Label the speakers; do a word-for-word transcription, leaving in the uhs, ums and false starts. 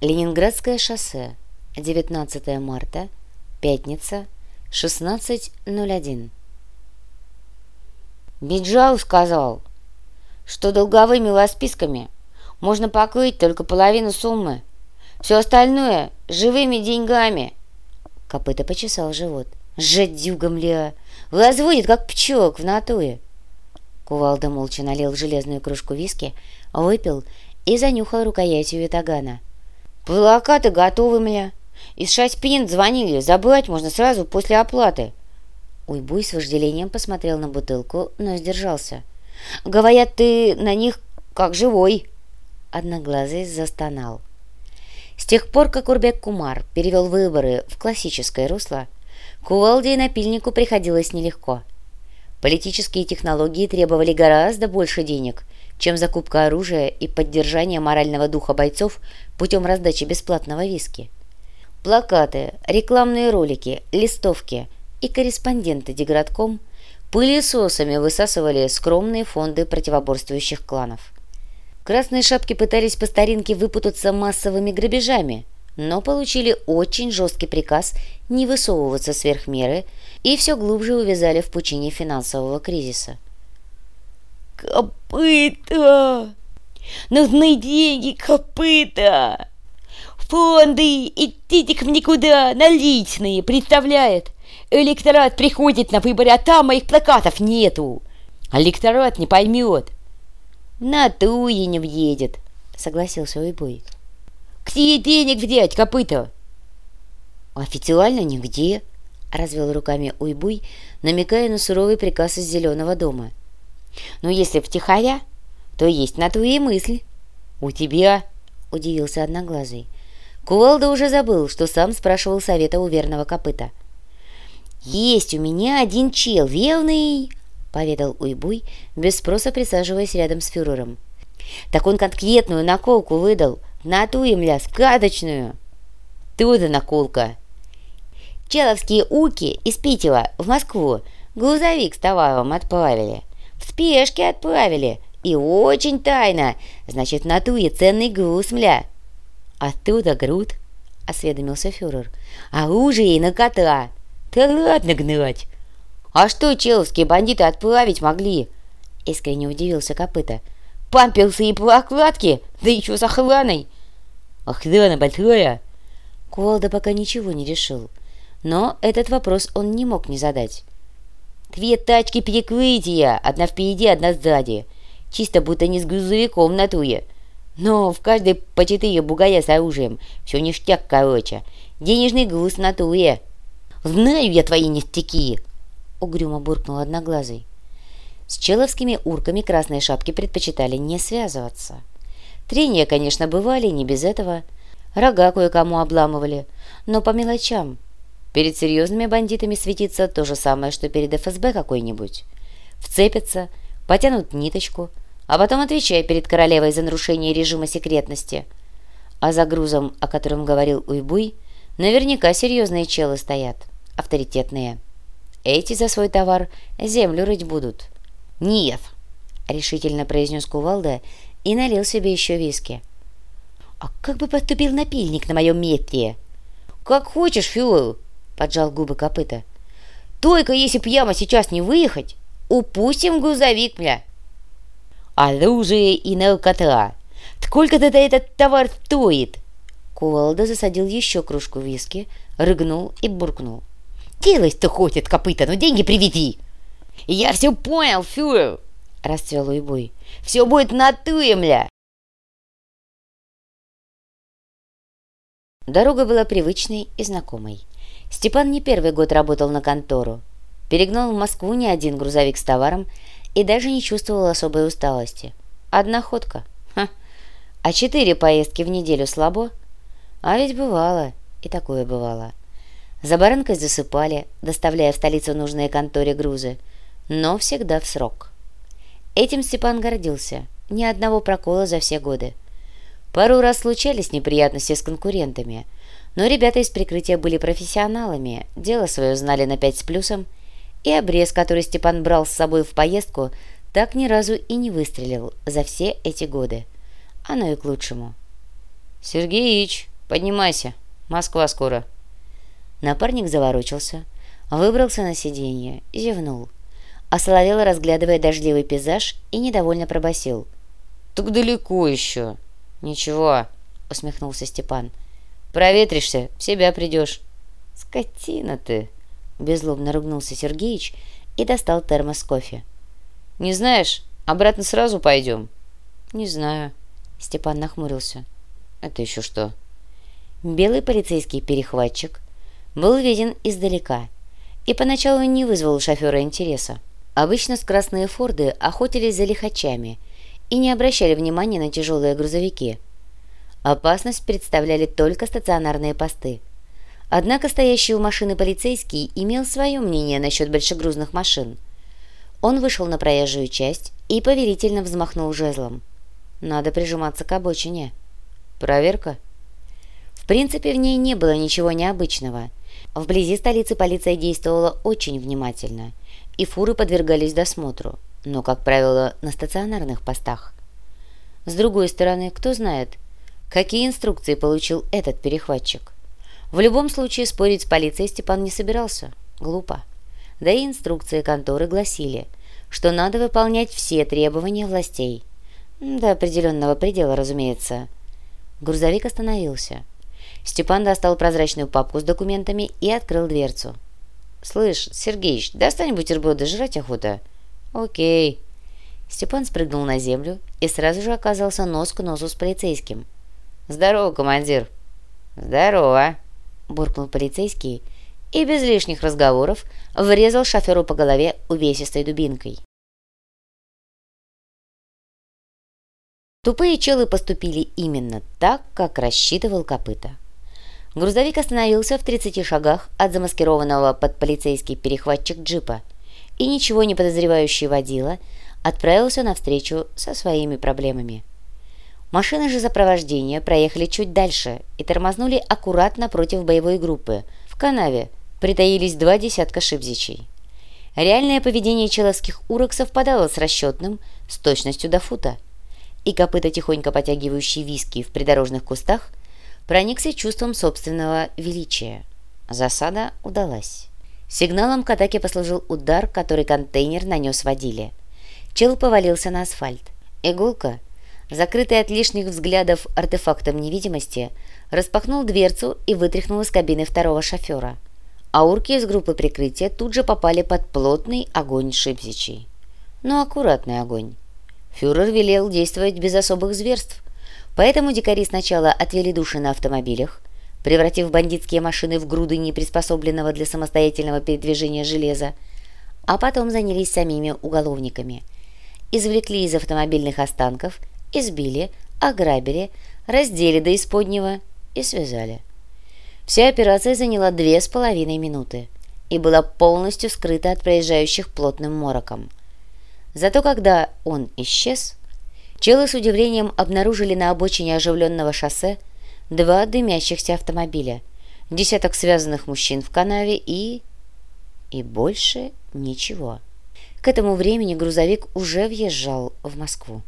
Speaker 1: Ленинградское шоссе, девятнадцатое марта, пятница, шестнадцать ноль один.
Speaker 2: Биджау сказал, что долговыми лосписками можно покрыть только половину суммы, все остальное живыми деньгами.
Speaker 1: Копыта почесал живот. Жадюга, мля, разводит, как пчелок в натуре. Кувалда молча налил в железную кружку виски, выпил и занюхал рукоятью ятагана.
Speaker 2: Плакаты готовы, мля. Из Шаспин звонили, забрать можно сразу после оплаты.
Speaker 1: Уйбуй с вожделением посмотрел на бутылку, но сдержался.
Speaker 2: Говорят, ты на них как живой.
Speaker 1: Одноглазый застонал. С тех пор, как Урбек-Кумар перевел выборы в классическое русло, Кувалде и напильнику приходилось нелегко. Политические технологии требовали гораздо больше денег, чем закупка оружия и поддержание морального духа бойцов путем раздачи бесплатного виски. Плакаты, рекламные ролики, листовки и корреспонденты Деградком пылесосами высасывали скромные фонды противоборствующих кланов. Красные шапки пытались по старинке выпутаться массовыми грабежами, но получили очень жесткий приказ не высовываться сверх меры и все глубже увязали в пучине финансового кризиса.
Speaker 2: «Копыта! Нужны деньги, копыта! Фонды, идите к никуда, наличные, представляет? Электорат приходит на выборы, а там моих плакатов нету. Электорат не поймет. На ту и не въедет», — согласился Уйбуй. «Где денег взять, копыта?»
Speaker 1: «Официально нигде», — развел руками Уйбуй, намекая на суровый приказ из Зеленого дома.
Speaker 2: «Ну, если втихаря, то есть на ту и мысль. У тебя?»
Speaker 1: — удивился Одноглазый. Кувалда уже забыл, что сам спрашивал совета у верного копыта.
Speaker 2: «Есть у меня один чел, верный», — поведал Уйбуй, без спроса присаживаясь рядом с фюрером. «Так он конкретную наколку выдал, на ту и, мля, сказочную». «Что за наколка?» «Человские уки из Питера в Москву грузовик с товаром отправили. В спешке отправили, и очень тайно, значит, в натуре ценный груз, мля».
Speaker 1: «Оттуда груд?» — осведомился фюрер.
Speaker 2: «Оружие и на кота. Да ладно гнать. А что человские бандиты отправить могли?» — искренне удивился Копыта. «Памперсы и прокладки, да еще с охраной». «Охрана большая?»
Speaker 1: Кувалда пока ничего не решил, но этот вопрос он не мог не задать.
Speaker 2: «Две тачки перекрытия, одна впереди, одна сзади. Чисто будто не с грузовиком в натуре. Но в каждой по четыре бугая с оружием. Все ништяк, короче. Денежный груз в натуре». «Знаю я твои ништяки!» — угрюмо буркнул Одноглазый.
Speaker 1: С человскими урками красные шапки предпочитали не связываться. Трения, конечно, бывали, не без этого. Рога кое-кому обламывали, но по мелочам. Перед серьезными бандитами светится то же самое, что перед эф эс бэ какой-нибудь. Вцепятся, потянут ниточку, а потом отвечай перед королевой за нарушение режима секретности. А за грузом, о котором говорил Уйбуй, наверняка серьезные челы стоят, авторитетные. Эти за свой товар землю рыть будут.
Speaker 2: «Нет»,
Speaker 1: — решительно произнес Кувалда и налил себе еще виски.
Speaker 2: «А как бы поступил напильник на моем месте?» «Как хочешь, фюрер», — поджал губы Копыта. «Только если прямо сейчас не выехать, упустим грузовик, мля». «Оружие и наркота. Сколько-то этот товар стоит?»
Speaker 1: Кувалда засадил еще кружку виски, рыгнул и буркнул.
Speaker 2: «Делай, что хочет, Копыта, но деньги привези». «Я все понял, фюрер», — расцвел Уйбуй. «Все будет на натуре, мля».
Speaker 1: Дорога была привычной и знакомой. Степан не первый год работал на контору. Перегнал в Москву не один грузовик с товаром и даже не чувствовал особой усталости. Одна ходка. Ха. А четыре поездки в неделю слабо? А ведь бывало, и такое бывало. За баранкой засыпали, доставляя в столицу нужные конторе грузы, но всегда в срок. Этим Степан гордился. Ни одного прокола за все годы. Пару раз случались неприятности с конкурентами, но ребята из прикрытия были профессионалами, дело свое знали на пять с плюсом, и обрез, который Степан брал с собой в поездку, так ни разу и не выстрелил за все эти годы. Оно и к лучшему.
Speaker 2: «Сергеич, Поднимайся, Москва скоро».
Speaker 1: Напарник заворочился, выбрался на сиденье, зевнул, осоловело разглядывая дождливый пейзаж и недовольно пробасил:
Speaker 2: «Так далеко еще». «Ничего», — усмехнулся Степан. «Проветришься, в себя придешь».
Speaker 1: «Скотина ты!» — беззлобно ругнулся Сергеич и достал термос с кофе.
Speaker 2: «Не знаешь, обратно сразу пойдем?»
Speaker 1: «Не знаю», — Степан нахмурился.
Speaker 2: «Это еще что?»
Speaker 1: Белый полицейский перехватчик был виден издалека и поначалу не вызвал у шофера интереса. Обычно скоростные форды охотились за лихачами и не обращали внимания на тяжелые грузовики. Опасность представляли только стационарные посты. Однако стоящий у машины полицейский имел свое мнение насчет большегрузных машин. Он вышел на проезжую часть и повелительно взмахнул жезлом. Надо прижиматься к обочине.
Speaker 2: «Проверка?»
Speaker 1: В принципе, в ней не было ничего необычного. Вблизи столицы полиция действовала очень внимательно, и фуры подвергались досмотру, но, как правило, на стационарных постах. С другой стороны, кто знает, какие инструкции получил этот перехватчик. В любом случае спорить с полицией Степан не собирался. Глупо. Да и инструкции конторы гласили, что надо выполнять все требования властей. До определенного предела, разумеется. Грузовик остановился. Степан достал прозрачную папку с документами и открыл дверцу.
Speaker 2: «Слышь, Сергеич, достань бутерброды, жрать охота». «Окей».
Speaker 1: Степан спрыгнул на землю и сразу же оказался нос к носу с полицейским.
Speaker 2: «Здорово, командир». «Здорово»,
Speaker 1: — буркнул полицейский и без лишних разговоров врезал шоферу по голове увесистой дубинкой. Тупые челы поступили именно так, как рассчитывал Копыта. Грузовик остановился в тридцати шагах от замаскированного под полицейский перехватчик джипа, и ничего не подозревающий водила отправился навстречу со своими проблемами. Машины же сопровождения проехали чуть дальше и тормознули аккуратно против боевой группы. В канаве притаились два десятка шибзичей. Реальное поведение человских урок совпадало с расчетным с точностью до фута, и Копыта, тихонько потягивающий виски в придорожных кустах, проникся чувством собственного величия. Засада удалась. Сигналом к атаке послужил удар, который контейнер нанес водиле. Чел повалился на асфальт. Иголка, закрытый от лишних взглядов артефактом невидимости, распахнул дверцу и вытряхнул из кабины второго шофера. А урки из группы прикрытия тут же попали под плотный огонь шипзичей. Но аккуратный огонь. Фюрер велел действовать без особых зверств, поэтому дикари сначала отвели души на автомобилях, превратив бандитские машины в груды неприспособленного для самостоятельного передвижения железа, а потом занялись самими уголовниками. Извлекли из автомобильных останков, избили, ограбили, раздели до исподнего и связали. Вся операция заняла две с половиной минуты и была полностью скрыта от проезжающих плотным мороком. Зато когда он исчез, челы с удивлением обнаружили на обочине оживленного шоссе два дымящихся автомобиля, десяток связанных мужчин в канаве и... и больше ничего. К этому времени грузовик уже въезжал в Москву.